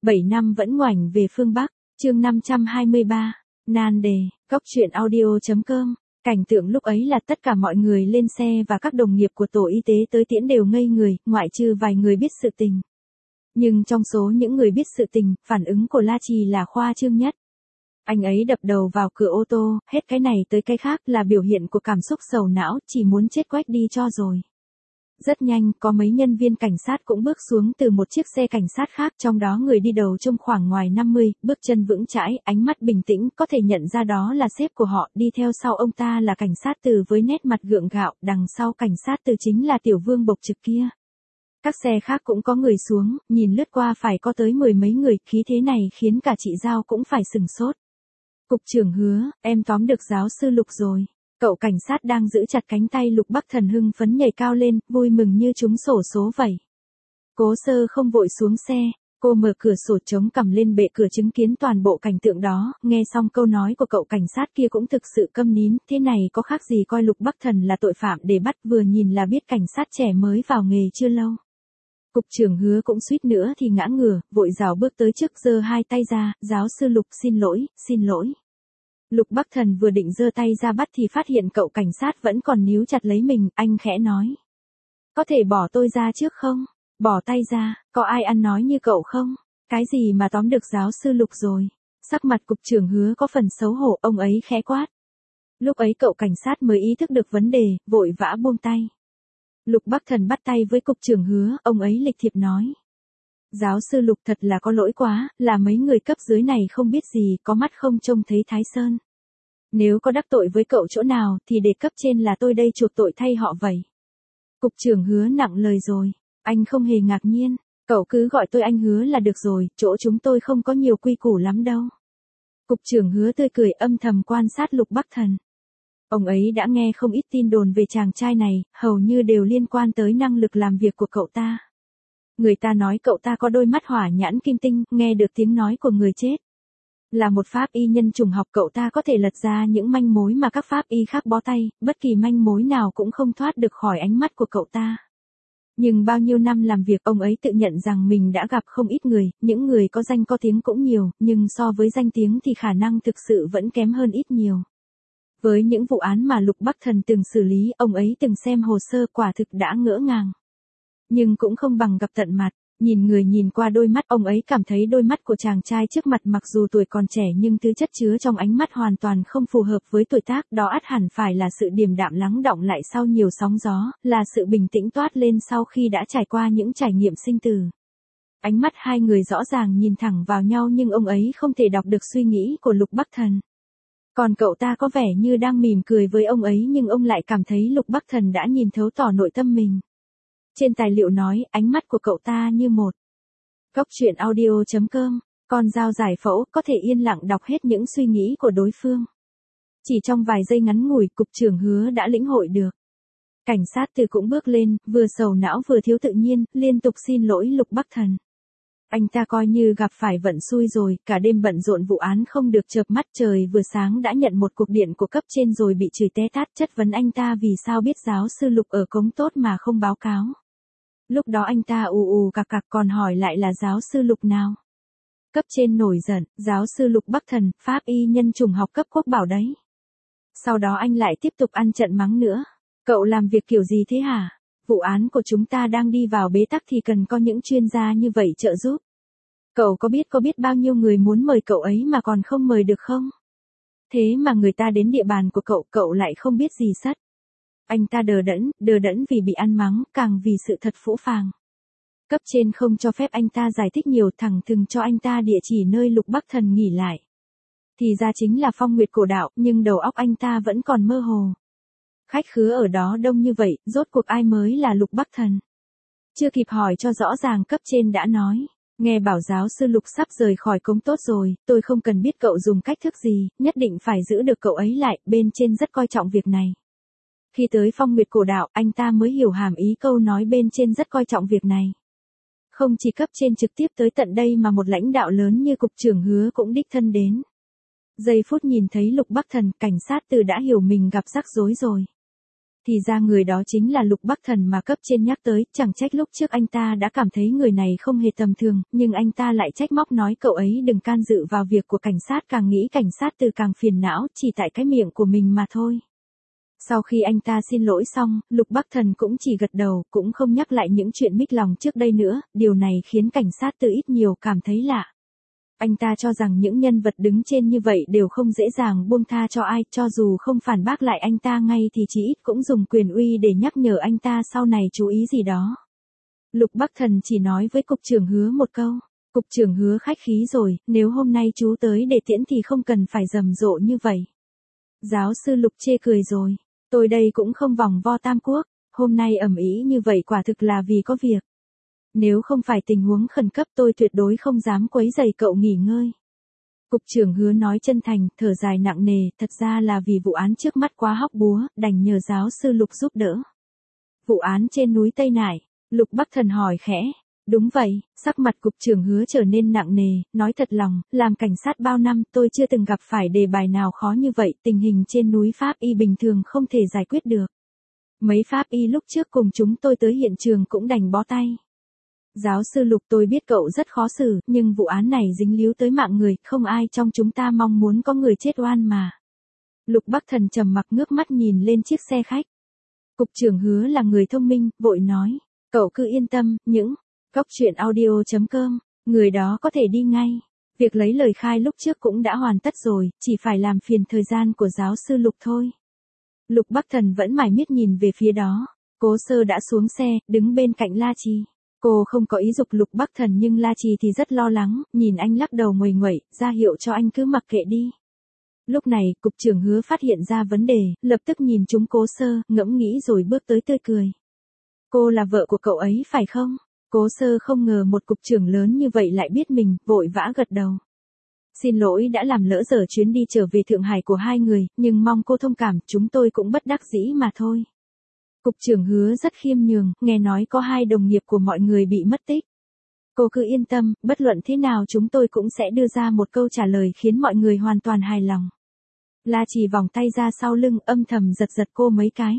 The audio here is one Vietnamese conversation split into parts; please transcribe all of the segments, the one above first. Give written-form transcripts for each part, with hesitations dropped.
7 năm vẫn ngoảnh về phương Bắc, chương 523, nan đề, Cóc truyện audio.com. Cảnh tượng lúc ấy là tất cả mọi người lên xe và các đồng nghiệp của tổ y tế tới tiễn đều ngây người, ngoại trừ vài người biết sự tình. Nhưng trong số những người biết sự tình, phản ứng của La Trì là khoa trương nhất. Anh ấy đập đầu vào cửa ô tô, hết cái này tới cái khác là biểu hiện của cảm xúc sầu não, chỉ muốn chết quách đi cho rồi. Rất nhanh, có mấy nhân viên cảnh sát cũng bước xuống từ một chiếc xe cảnh sát khác, trong đó người đi đầu trông khoảng ngoài 50, bước chân vững chãi, ánh mắt bình tĩnh, có thể nhận ra đó là sếp của họ, đi theo sau ông ta là cảnh sát từ với nét mặt gượng gạo, đằng sau cảnh sát từ chính là tiểu vương bộc trực kia. Các xe khác cũng có người xuống, nhìn lướt qua phải có tới 10 mấy người, khí thế này khiến cả chị Giao cũng phải sừng sốt. Cục trưởng Hứa, em tóm được giáo sư Lục rồi. Cậu cảnh sát đang giữ chặt cánh tay Lục Bắc Thần hưng phấn nhảy cao lên, vui mừng như trúng xổ số vậy. Cố Sơ không vội xuống xe, cô mở cửa sổ chống cằm lên bệ cửa chứng kiến toàn bộ cảnh tượng đó, nghe xong câu nói của cậu cảnh sát kia cũng thực sự câm nín, thế này có khác gì coi Lục Bắc Thần là tội phạm để bắt, vừa nhìn là biết cảnh sát trẻ mới vào nghề chưa lâu. Cục trưởng Hứa cũng suýt nữa thì ngã ngửa, vội rảo bước tới trước giơ hai tay ra, giáo sư Lục xin lỗi, xin lỗi. Lục Bắc Thần vừa định giơ tay ra bắt thì phát hiện cậu cảnh sát vẫn còn níu chặt lấy mình, anh khẽ nói. Có thể bỏ tôi ra trước không? Bỏ tay ra, có ai ăn nói như cậu không? Cái gì mà tóm được giáo sư Lục rồi? Sắc mặt cục trưởng Hứa có phần xấu hổ, ông ấy khẽ quát. Lúc ấy cậu cảnh sát mới ý thức được vấn đề, vội vã buông tay. Lục Bắc Thần bắt tay với cục trưởng Hứa, ông ấy lịch thiệp nói. Giáo sư Lục thật là có lỗi quá, là mấy người cấp dưới này không biết gì, có mắt không trông thấy Thái Sơn. Nếu có đắc tội với cậu chỗ nào, thì để cấp trên là tôi đây chuộc tội thay họ vậy. Cục trưởng Hứa nặng lời rồi, anh không hề ngạc nhiên, cậu cứ gọi tôi anh Hứa là được rồi, chỗ chúng tôi không có nhiều quy củ lắm đâu. Cục trưởng Hứa tươi cười âm thầm quan sát Lục Bắc Thần. Ông ấy đã nghe không ít tin đồn về chàng trai này, hầu như đều liên quan tới năng lực làm việc của cậu ta. Người ta nói cậu ta có đôi mắt hỏa nhãn kim tinh, nghe được tiếng nói của người chết. Là một pháp y nhân chủng học, cậu ta có thể lật ra những manh mối mà các pháp y khác bó tay, bất kỳ manh mối nào cũng không thoát được khỏi ánh mắt của cậu ta. Nhưng bao nhiêu năm làm việc, ông ấy tự nhận rằng mình đã gặp không ít người, những người có danh có tiếng cũng nhiều, nhưng so với danh tiếng thì khả năng thực sự vẫn kém hơn ít nhiều. Với những vụ án mà Lục Bắc Thần từng xử lý, ông ấy từng xem hồ sơ, quả thực đã ngỡ ngàng. Nhưng cũng không bằng gặp tận mặt, nhìn người nhìn qua đôi mắt, ông ấy cảm thấy đôi mắt của chàng trai trước mặt mặc dù tuổi còn trẻ nhưng thứ chất chứa trong ánh mắt hoàn toàn không phù hợp với tuổi tác, đó ắt hẳn phải là sự điềm đạm lắng đọng lại sau nhiều sóng gió, là sự bình tĩnh toát lên sau khi đã trải qua những trải nghiệm sinh tử. Ánh mắt hai người rõ ràng nhìn thẳng vào nhau nhưng ông ấy không thể đọc được suy nghĩ của Lục Bắc Thần. Còn cậu ta có vẻ như đang mỉm cười với ông ấy nhưng ông lại cảm thấy Lục Bắc Thần đã nhìn thấu tỏ nội tâm mình. Trên tài liệu nói, ánh mắt của cậu ta như một. Cóc truyện audio.com, con dao giải phẫu có thể yên lặng đọc hết những suy nghĩ của đối phương. Chỉ trong vài giây ngắn ngủi, cục trưởng Hứa đã lĩnh hội được. Cảnh sát từ cũng bước lên, vừa sầu não vừa thiếu tự nhiên, liên tục xin lỗi Lục Bắc Thần. Anh ta coi như gặp phải vận xui rồi, cả đêm bận rộn vụ án không được chợp mắt, trời vừa sáng đã nhận một cuộc điện của cấp trên rồi bị chửi té tát, chất vấn anh ta vì sao biết giáo sư Lục ở cống tốt mà không báo cáo. Lúc đó anh ta ù cặc cặc còn hỏi lại là giáo sư Lục nào. Cấp trên nổi giận, giáo sư Lục Bắc Thần, pháp y nhân chủng học cấp quốc bảo đấy. Sau đó anh lại tiếp tục ăn trận mắng nữa. Cậu làm việc kiểu gì thế hả? Vụ án của chúng ta đang đi vào bế tắc thì cần có những chuyên gia như vậy trợ giúp. Cậu có biết bao nhiêu người muốn mời cậu ấy mà còn không mời được không? Thế mà người ta đến địa bàn của cậu lại không biết gì sất. Anh ta đờ đẫn vì bị ăn mắng, càng vì sự thật phũ phàng. Cấp trên không cho phép anh ta giải thích nhiều, thẳng thừng cho anh ta địa chỉ nơi Lục Bắc Thần nghỉ lại. Thì ra chính là Phong Nguyệt Cổ Đạo, nhưng đầu óc anh ta vẫn còn mơ hồ. Khách khứa ở đó đông như vậy, rốt cuộc ai mới là Lục Bắc Thần? Chưa kịp hỏi cho rõ ràng cấp trên đã nói. Nghe bảo giáo sư Lục sắp rời khỏi cống tốt rồi, tôi không cần biết cậu dùng cách thức gì, nhất định phải giữ được cậu ấy lại, bên trên rất coi trọng việc này. Khi tới Phong Nguyệt Cổ Đạo, anh ta mới hiểu hàm ý câu nói bên trên rất coi trọng việc này. Không chỉ cấp trên trực tiếp tới tận đây mà một lãnh đạo lớn như cục trưởng Hứa cũng đích thân đến. Giây phút nhìn thấy Lục Bắc Thần, cảnh sát từ đã hiểu mình gặp rắc rối rồi. Thì ra người đó chính là Lục Bắc Thần mà cấp trên nhắc tới, chẳng trách lúc trước anh ta đã cảm thấy người này không hề tầm thường, nhưng anh ta lại trách móc nói cậu ấy đừng can dự vào việc của cảnh sát, càng nghĩ cảnh sát từ càng phiền não, chỉ tại cái miệng của mình mà thôi. Sau khi anh ta xin lỗi xong, Lục Bắc Thần cũng chỉ gật đầu, cũng không nhắc lại những chuyện mích lòng trước đây nữa, điều này khiến cảnh sát từ ít nhiều cảm thấy lạ. Anh ta cho rằng những nhân vật đứng trên như vậy đều không dễ dàng buông tha cho ai, cho dù không phản bác lại anh ta ngay thì chỉ ít cũng dùng quyền uy để nhắc nhở anh ta sau này chú ý gì đó. Lục Bắc Thần chỉ nói với cục trưởng Hứa một câu, cục trưởng Hứa khách khí rồi, nếu hôm nay chú tới để tiễn thì không cần phải rầm rộ như vậy. Giáo sư Lục chê cười rồi, tôi đây cũng không vòng vo tam quốc, hôm nay ầm ĩ như vậy quả thực là vì có việc. Nếu không phải tình huống khẩn cấp tôi tuyệt đối không dám quấy rầy cậu nghỉ ngơi. Cục trưởng Hứa nói chân thành, thở dài nặng nề, thật ra là vì vụ án trước mắt quá hóc búa, đành nhờ giáo sư Lục giúp đỡ. Vụ án trên núi Tây Nải, Lục Bắc Thần hỏi khẽ. Đúng vậy, sắc mặt cục trưởng Hứa trở nên nặng nề, nói thật lòng, làm cảnh sát bao năm tôi chưa từng gặp phải đề bài nào khó như vậy, tình hình trên núi Pháp Y bình thường không thể giải quyết được. Mấy Pháp Y lúc trước cùng chúng tôi tới hiện trường cũng đành bó tay. Giáo sư Lục, tôi biết cậu rất khó xử, nhưng vụ án này dính líu tới mạng người, không ai trong chúng ta mong muốn có người chết oan mà. Lục Bắc Thần trầm mặc ngước mắt nhìn lên chiếc xe khách. Cục trưởng Hứa là người thông minh, vội nói, cậu cứ yên tâm, những Góc truyện audio.com, người đó có thể đi ngay. Việc lấy lời khai lúc trước cũng đã hoàn tất rồi, chỉ phải làm phiền thời gian của giáo sư Lục thôi. Lục Bắc Thần vẫn mải miết nhìn về phía đó. Cố Sơ đã xuống xe, đứng bên cạnh La Trì. Cô không có ý giục Lục Bắc Thần nhưng La Trì thì rất lo lắng, nhìn anh lắc đầu nguầy nguậy, ra hiệu cho anh cứ mặc kệ đi. Lúc này, cục trưởng Hứa phát hiện ra vấn đề, lập tức nhìn chúng Cố Sơ, ngẫm nghĩ rồi bước tới tươi cười. Cô là vợ của cậu ấy phải không? Cố Sơ không ngờ một cục trưởng lớn như vậy lại biết mình, vội vã gật đầu. Xin lỗi đã làm lỡ dở chuyến đi trở về Thượng Hải của hai người, nhưng mong cô thông cảm, chúng tôi cũng bất đắc dĩ mà thôi. Cục trưởng Hứa rất khiêm nhường, nghe nói có hai đồng nghiệp của mọi người bị mất tích. Cô cứ yên tâm, bất luận thế nào chúng tôi cũng sẽ đưa ra một câu trả lời khiến mọi người hoàn toàn hài lòng. La Trì vòng tay ra sau lưng, âm thầm giật giật cô mấy cái.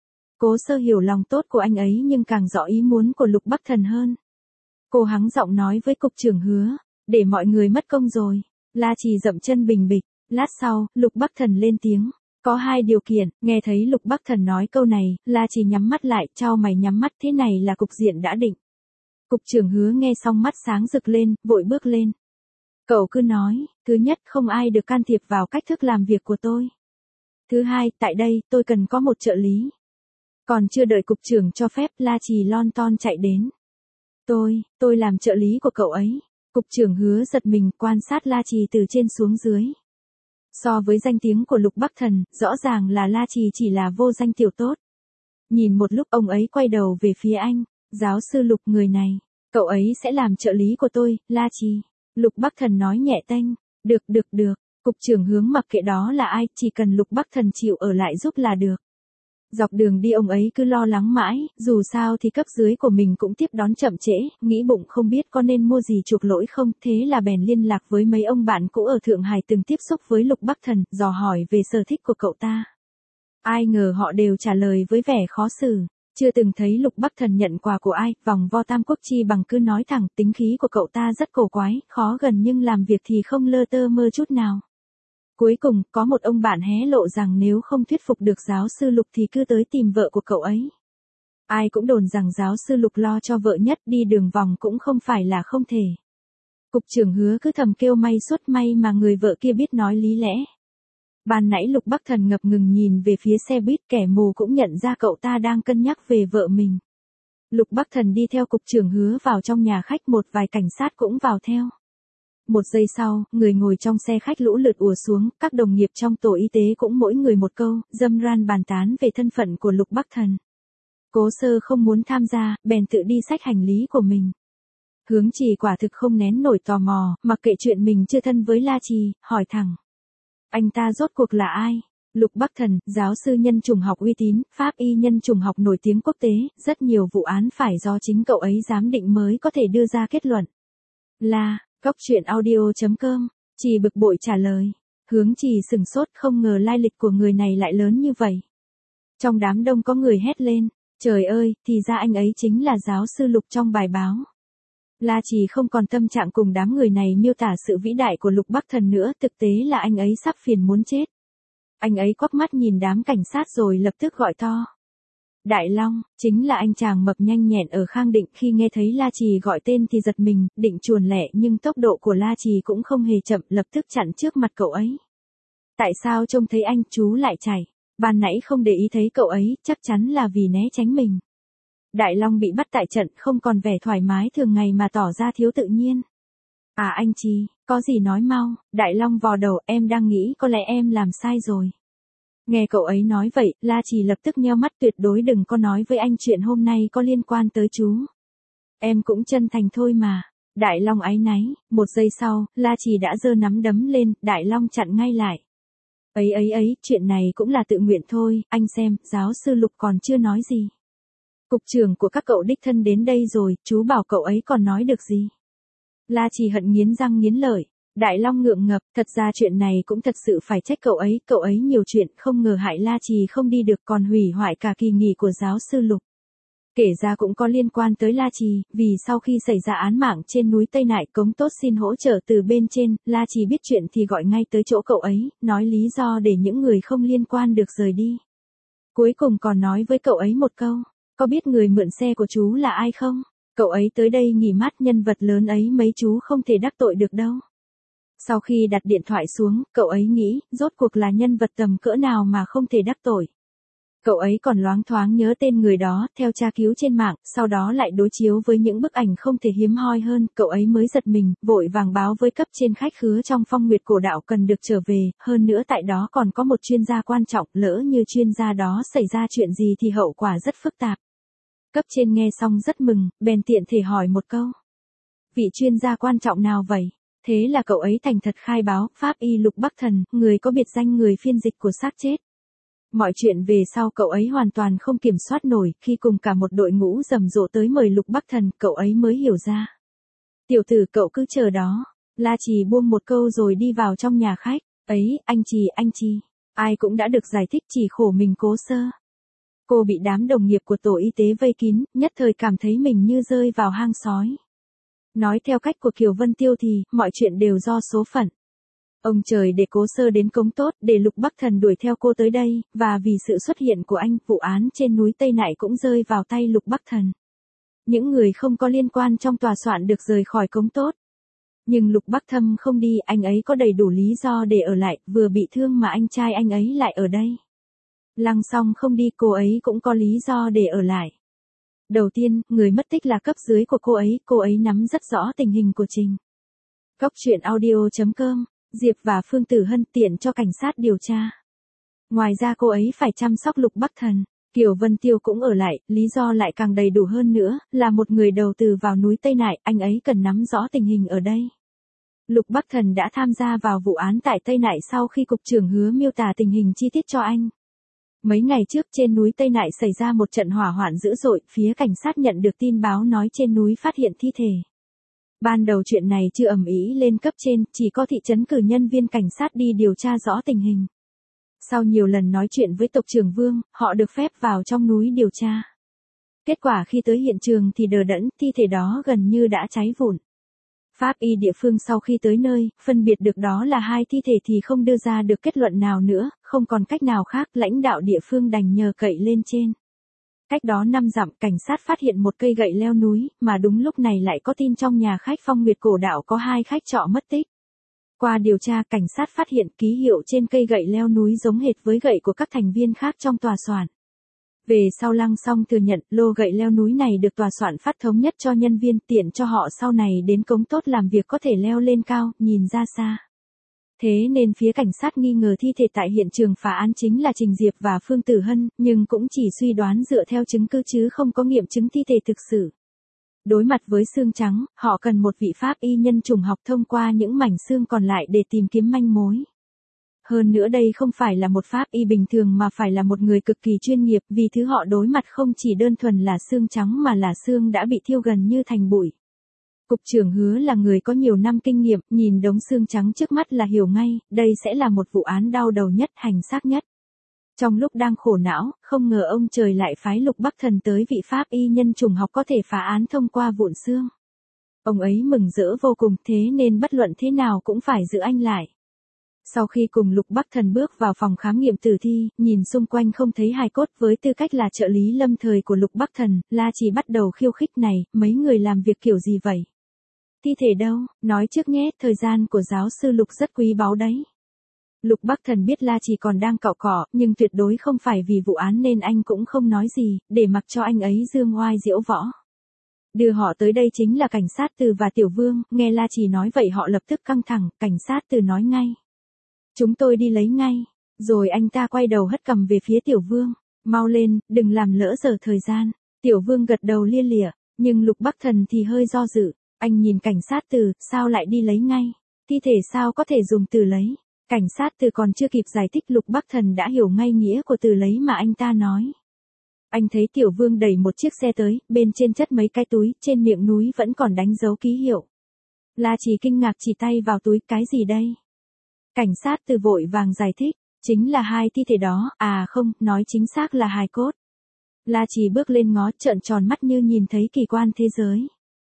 Cố Sơ hiểu lòng tốt của anh ấy nhưng càng rõ ý muốn của Lục Bắc Thần hơn. Cô hắng giọng nói với cục trưởng Hứa, để mọi người mất công rồi. La Trì dậm chân bình bịch, lát sau, Lục Bắc Thần lên tiếng. Có hai điều kiện, nghe thấy Lục Bắc Thần nói câu này, La Trì nhắm mắt lại, chau mày nhắm mắt, thế này là cục diện đã định. Cục trưởng Hứa nghe xong mắt sáng rực lên, vội bước lên. Cậu cứ nói, thứ nhất không ai được can thiệp vào cách thức làm việc của tôi. Thứ hai, tại đây, tôi cần có một trợ lý. Còn chưa đợi cục trưởng cho phép, La Trì lon ton chạy đến. Tôi làm trợ lý của cậu ấy. Cục trưởng Hứa giật mình quan sát La Trì từ trên xuống dưới. So với danh tiếng của Lục Bắc Thần, rõ ràng là La Trì chỉ là vô danh tiểu tốt. Nhìn một lúc ông ấy quay đầu về phía anh. Giáo sư Lục, người này, cậu ấy sẽ làm trợ lý của tôi, La Trì. Lục Bắc Thần nói nhẹ tênh. Được. Cục trưởng Hướng mặc kệ đó là ai, chỉ cần Lục Bắc Thần chịu ở lại giúp là được. Dọc đường đi ông ấy cứ lo lắng mãi, dù sao thì cấp dưới của mình cũng tiếp đón chậm trễ, nghĩ bụng không biết có nên mua gì chuộc lỗi không, thế là bèn liên lạc với mấy ông bạn cũ ở Thượng Hải từng tiếp xúc với Lục Bắc Thần, dò hỏi về sở thích của cậu ta. Ai ngờ họ đều trả lời với vẻ khó xử, chưa từng thấy Lục Bắc Thần nhận quà của ai, vòng vo tam quốc chi bằng cứ nói thẳng, tính khí của cậu ta rất cổ quái, khó gần nhưng làm việc thì không lơ tơ mơ chút nào. Cuối cùng, có một ông bạn hé lộ rằng nếu không thuyết phục được giáo sư Lục thì cứ tới tìm vợ của cậu ấy. Ai cũng đồn rằng giáo sư Lục lo cho vợ nhất, đi đường vòng cũng không phải là không thể. Cục trưởng Hứa cứ thầm kêu may suốt may mà người vợ kia biết nói lý lẽ. Ban nãy Lục Bắc Thần ngập ngừng nhìn về phía xe buýt, kẻ mù cũng nhận ra cậu ta đang cân nhắc về vợ mình. Lục Bắc Thần đi theo cục trưởng Hứa vào trong nhà khách, một vài cảnh sát cũng vào theo. Một giây sau, người ngồi trong xe khách lũ lượt ùa xuống, các đồng nghiệp trong tổ y tế cũng mỗi người một câu, râm ran bàn tán về thân phận của Lục Bắc Thần. Cố Sơ không muốn tham gia, bèn tự đi xách hành lý của mình. Hướng Trì quả thực không nén nổi tò mò, mặc kệ chuyện mình chưa thân với La Trì, hỏi thẳng. Anh ta rốt cuộc là ai? Lục Bắc Thần, giáo sư nhân chủng học uy tín, pháp y nhân chủng học nổi tiếng quốc tế, rất nhiều vụ án phải do chính cậu ấy giám định mới có thể đưa ra kết luận. Góc truyện audio.com, Trì bực bội trả lời. Hướng Trì sừng sốt, không ngờ lai lịch của người này lại lớn như vậy. Trong đám đông có người hét lên, trời ơi, thì ra anh ấy chính là giáo sư Lục trong bài báo. La Trì không còn tâm trạng cùng đám người này miêu tả sự vĩ đại của Lục Bắc Thần nữa, thực tế là anh ấy sắp phiền muốn chết. Anh ấy quắc mắt nhìn đám cảnh sát rồi lập tức gọi to. Đại Long, chính là anh chàng mập nhanh nhẹn ở Khang Định. Khi nghe thấy La Trì gọi tên thì giật mình, định chuồn lẹ nhưng tốc độ của La Trì cũng không hề chậm, lập tức chặn trước mặt cậu ấy. Tại sao trông thấy anh chú lại chạy? Ban nãy không để ý thấy cậu ấy, chắc chắn là vì né tránh mình. Đại Long bị bắt tại trận, không còn vẻ thoải mái thường ngày mà tỏ ra thiếu tự nhiên. À anh Trì, có gì nói mau. Đại Long vò đầu, em đang nghĩ có lẽ em làm sai rồi. Nghe cậu ấy nói vậy, La Trì lập tức nheo mắt, tuyệt đối đừng có nói với anh chuyện hôm nay có liên quan tới chú. Em cũng chân thành thôi mà. Đại Long áy náy. Một giây sau, La Trì đã giơ nắm đấm lên, Đại Long chặn ngay lại. Ấy, chuyện này cũng là tự nguyện thôi, anh xem, giáo sư Lục còn chưa nói gì. Cục trưởng của các cậu đích thân đến đây rồi, chú bảo cậu ấy còn nói được gì. La Trì hận nghiến răng nghiến lợi. Đại Long ngượng ngập, thật ra chuyện này cũng thật sự phải trách cậu ấy nhiều chuyện, không ngờ hại La Trì không đi được còn hủy hoại cả kỳ nghỉ của giáo sư Lục. Kể ra cũng có liên quan tới La Trì, vì sau khi xảy ra án mạng trên núi Tây Nại, Cống Tốt xin hỗ trợ từ bên trên, La Trì biết chuyện thì gọi ngay tới chỗ cậu ấy, nói lý do để những người không liên quan được rời đi. Cuối cùng còn nói với cậu ấy một câu, có biết người mượn xe của chú là ai không? Cậu ấy tới đây nghỉ mát, nhân vật lớn ấy mấy chú không thể đắc tội được đâu. Sau khi đặt điện thoại xuống, cậu ấy nghĩ, rốt cuộc là nhân vật tầm cỡ nào mà không thể đắc tội. Cậu ấy còn loáng thoáng nhớ tên người đó, theo tra cứu trên mạng, sau đó lại đối chiếu với những bức ảnh không thể hiếm hoi hơn, cậu ấy mới giật mình, vội vàng báo với cấp trên khách khứa trong Phong Nguyệt Cổ Đạo cần được trở về, hơn nữa tại đó còn có một chuyên gia quan trọng, lỡ như chuyên gia đó xảy ra chuyện gì thì hậu quả rất phức tạp. Cấp trên nghe xong rất mừng, bèn tiện thể hỏi một câu. Vị chuyên gia quan trọng nào vậy? Thế là cậu ấy thành thật khai báo, pháp y Lục Bắc Thần, người có biệt danh người phiên dịch của xác chết. Mọi chuyện về sau cậu ấy hoàn toàn không kiểm soát nổi, khi cùng cả một đội ngũ rầm rộ tới mời Lục Bắc Thần, cậu ấy mới hiểu ra. Tiểu tử cậu cứ chờ đó. La Trì buông một câu rồi đi vào trong nhà khách. Ấy, anh Trì. Ai cũng đã được giải thích, chỉ khổ mình Cố Sơ. Cô bị đám đồng nghiệp của tổ y tế vây kín, nhất thời cảm thấy mình như rơi vào hang sói. Nói theo cách của Kiều Vân Tiêu thì, mọi chuyện đều do số phận. Ông trời để Cố Sơ đến Cống Tốt, để Lục Bắc Thần đuổi theo cô tới đây, và vì sự xuất hiện của anh, vụ án trên núi Tây Nại cũng rơi vào tay Lục Bắc Thần. Những người không có liên quan trong tòa soạn được rời khỏi Cống Tốt. Nhưng Lục Bắc Thâm không đi, anh ấy có đầy đủ lý do để ở lại, vừa bị thương mà anh trai anh ấy lại ở đây. Lăng Song không đi, cô ấy cũng có lý do để ở lại. Đầu tiên, người mất tích là cấp dưới của cô ấy nắm rất rõ tình hình của Trình. Cóc truyện audio.com, Diệp và Phương Tử Hân tiện cho cảnh sát điều tra. Ngoài ra cô ấy phải chăm sóc Lục Bắc Thần, Kiều Vân Tiêu cũng ở lại, lý do lại càng đầy đủ hơn nữa, là một người đầu tư vào núi Tây Nại, anh ấy cần nắm rõ tình hình ở đây. Lục Bắc Thần đã tham gia vào vụ án tại Tây Nại sau khi cục trưởng Hứa miêu tả tình hình chi tiết cho anh. Mấy ngày trước trên núi Tây Nại xảy ra một trận hỏa hoạn dữ dội, phía cảnh sát nhận được tin báo nói trên núi phát hiện thi thể. Ban đầu chuyện này chưa ầm ĩ lên cấp trên, chỉ có thị trấn cử nhân viên cảnh sát đi điều tra rõ tình hình. Sau nhiều lần nói chuyện với tộc trưởng Vương, họ được phép vào trong núi điều tra. Kết quả khi tới hiện trường thì đờ đẫn, thi thể đó gần như đã cháy vụn. Pháp y địa phương sau khi tới nơi, phân biệt được đó là hai thi thể thì không đưa ra được kết luận nào nữa, không còn cách nào khác, lãnh đạo địa phương đành nhờ cậy lên trên. Cách đó 5 dặm, cảnh sát phát hiện một cây gậy leo núi, mà đúng lúc này lại có tin trong nhà khách Phong Nguyệt Cổ Đạo có 2 khách trọ mất tích. Qua điều tra, cảnh sát phát hiện ký hiệu trên cây gậy leo núi giống hệt với gậy của các thành viên khác trong tòa soạn. Về sau Lăng Song thừa nhận, lô gậy leo núi này được tòa soạn phát thống nhất cho nhân viên, tiện cho họ sau này đến Cống Tốt làm việc có thể leo lên cao, nhìn ra xa. Thế nên phía cảnh sát nghi ngờ thi thể tại hiện trường phá án chính là Trình Diệp và Phương Tử Hân, nhưng cũng chỉ suy đoán dựa theo chứng cứ chứ không có nghiệm chứng thi thể thực sự. Đối mặt với xương trắng, họ cần một vị pháp y nhân chủng học thông qua những mảnh xương còn lại để tìm kiếm manh mối. Hơn nữa đây không phải là một pháp y bình thường mà phải là một người cực kỳ chuyên nghiệp, vì thứ họ đối mặt không chỉ đơn thuần là xương trắng mà là xương đã bị thiêu gần như thành bụi. Cục trưởng Hứa là người có nhiều năm kinh nghiệm, nhìn đống xương trắng trước mắt là hiểu ngay, đây sẽ là một vụ án đau đầu nhất, hành xác nhất. Trong lúc đang khổ não, không ngờ ông trời lại phái Lục Bắc Thần tới vị pháp y nhân trùng học có thể phá án thông qua vụn xương. Ông ấy mừng rỡ vô cùng, thế nên bất luận thế nào cũng phải giữ anh lại. Sau khi cùng Lục Bắc Thần bước vào phòng khám nghiệm tử thi, nhìn xung quanh không thấy hài cốt, với tư cách là trợ lý lâm thời của Lục Bắc Thần, La Trì bắt đầu khiêu khích này, mấy người làm việc kiểu gì vậy? Thi thể đâu, nói trước nhé, thời gian của giáo sư Lục rất quý báu đấy. Lục Bắc Thần biết La Trì còn đang cạo cọ, nhưng tuyệt đối không phải vì vụ án nên anh cũng không nói gì, để mặc cho anh ấy dương oai diễu võ. Đưa họ tới đây chính là cảnh sát Từ và Tiểu Vương, nghe La Trì nói vậy họ lập tức căng thẳng, cảnh sát Từ nói ngay. Chúng tôi đi lấy ngay, rồi anh ta quay đầu hất cằm về phía Tiểu Vương, mau lên, đừng làm lỡ giờ thời gian. Tiểu Vương gật đầu lia lịa, nhưng Lục Bắc Thần thì hơi do dự, anh nhìn cảnh sát Từ, sao lại đi lấy ngay, thi thể sao có thể dùng từ lấy. Cảnh sát Từ còn chưa kịp giải thích Lục Bắc Thần đã hiểu ngay nghĩa của từ lấy mà anh ta nói. Anh thấy Tiểu Vương đẩy một chiếc xe tới, bên trên chất mấy cái túi, trên miệng núi vẫn còn đánh dấu ký hiệu. La Trì kinh ngạc chỉ tay vào túi, cái gì đây? Cảnh sát Từ vội vàng giải thích, chính là hai thi thể đó, à không, nói chính xác là hài cốt. La Trì bước lên ngó, trợn tròn mắt như nhìn thấy kỳ quan thế giới.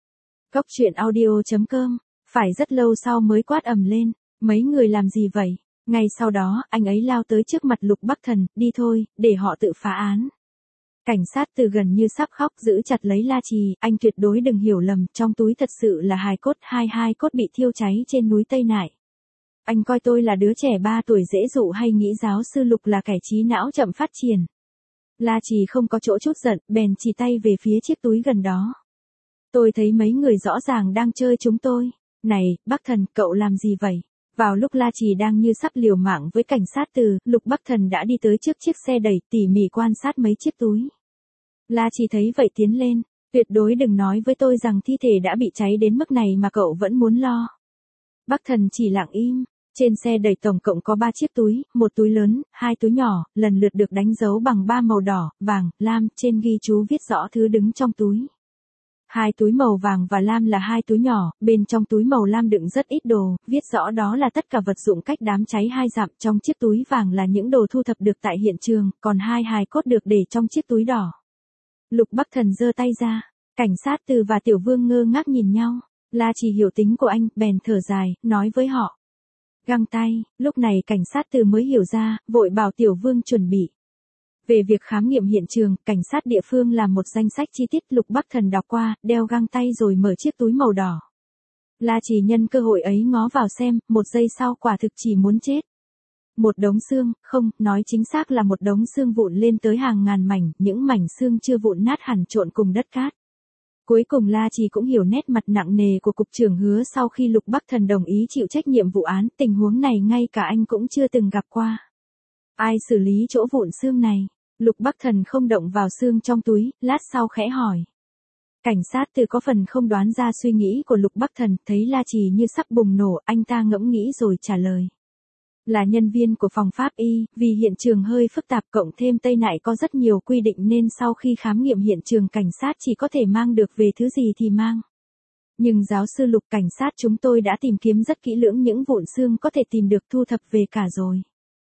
Cốc truyện audio.com, phải rất lâu sau mới quát ầm lên, mấy người làm gì vậy? Ngay sau đó, anh ấy lao tới trước mặt Lục Bắc Thần, đi thôi, để họ tự phá án. Cảnh sát Từ gần như sắp khóc, giữ chặt lấy La Trì, anh tuyệt đối đừng hiểu lầm, trong túi thật sự là hài cốt, hai cốt bị thiêu cháy trên núi Tây Nại. Anh coi tôi là đứa trẻ 3 tuổi dễ dụ hay nghĩ giáo sư Lục là kẻ trí não chậm phát triển. La Trì không có chỗ chút giận, bèn chỉ tay về phía chiếc túi gần đó. Tôi thấy mấy người rõ ràng đang chơi chúng tôi. Này, Bắc Thần, cậu làm gì vậy? Vào lúc La Trì đang như sắp liều mạng với cảnh sát Từ, Lục Bắc Thần đã đi tới trước chiếc xe đẩy, tỉ mỉ quan sát mấy chiếc túi. La Trì thấy vậy tiến lên, tuyệt đối đừng nói với tôi rằng thi thể đã bị cháy đến mức này mà cậu vẫn muốn lo. Bắc Thần chỉ lặng im, trên xe đẩy tổng cộng có 3 chiếc túi, một túi lớn, 2 túi nhỏ, lần lượt được đánh dấu bằng 3 màu đỏ, vàng, lam, trên ghi chú viết rõ thứ đứng trong túi. 2 túi màu vàng và lam là 2 túi nhỏ, bên trong túi màu lam đựng rất ít đồ, viết rõ đó là tất cả vật dụng cách đám cháy 2 dặm, trong chiếc túi vàng là những đồ thu thập được tại hiện trường, còn 2 hài cốt được để trong chiếc túi đỏ. Lục Bắc Thần giơ tay ra, cảnh sát Từ và Tiểu Vương ngơ ngác nhìn nhau, La Trì hiểu tính của anh, bèn thở dài, nói với họ. Găng tay, lúc này cảnh sát Từ mới hiểu ra, vội bảo Tiểu Vương chuẩn bị. Về việc khám nghiệm hiện trường, cảnh sát địa phương làm một danh sách chi tiết, Lục Bắc Thần đọc qua, đeo găng tay rồi mở chiếc túi màu đỏ. La Trì nhân cơ hội ấy ngó vào xem, một giây sau quả thực chỉ muốn chết. Một đống xương, không, nói chính xác là một đống xương vụn lên tới hàng ngàn mảnh, những mảnh xương chưa vụn nát hẳn trộn cùng đất cát. Cuối cùng La Trì cũng hiểu nét mặt nặng nề của cục trưởng Hứa sau khi Lục Bắc Thần đồng ý chịu trách nhiệm vụ án, tình huống này ngay cả anh cũng chưa từng gặp qua. Ai xử lý chỗ vụn xương này? Lục Bắc Thần không động vào xương trong túi, lát sau khẽ hỏi. Cảnh sát Từ có phần không đoán ra suy nghĩ của Lục Bắc Thần, thấy La Trì như sắp bùng nổ, anh ta ngẫm nghĩ rồi trả lời. Là nhân viên của phòng pháp y, vì hiện trường hơi phức tạp cộng thêm Tây Nại có rất nhiều quy định nên sau khi khám nghiệm hiện trường cảnh sát chỉ có thể mang được về thứ gì thì mang. Nhưng giáo sư Lục, cảnh sát chúng tôi đã tìm kiếm rất kỹ lưỡng, những vụn xương có thể tìm được thu thập về cả rồi.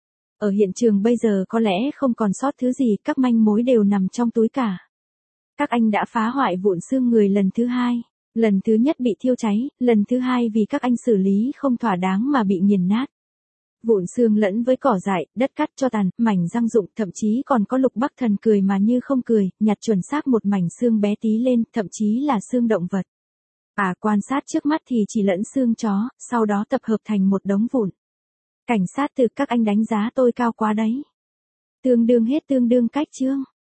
Ở hiện trường bây giờ có lẽ không còn sót thứ gì, các manh mối đều nằm trong túi cả. Các anh đã phá hoại vụn xương người lần thứ 2. Lần thứ nhất bị thiêu cháy, lần thứ 2 vì các anh xử lý không thỏa đáng mà bị nghiền nát. Vụn xương lẫn với cỏ dại, đất cát cho tàn, mảnh răng rụng, thậm chí còn có Lục Bắc Thần cười mà như không cười, nhặt chuẩn xác một mảnh xương bé tí lên, thậm chí là xương động vật. Quan sát trước mắt thì chỉ lẫn xương chó, sau đó tập hợp thành một đống vụn. Cảnh sát Từ, các anh đánh giá tôi cao quá đấy. Tương đương hết tương đương cách chương.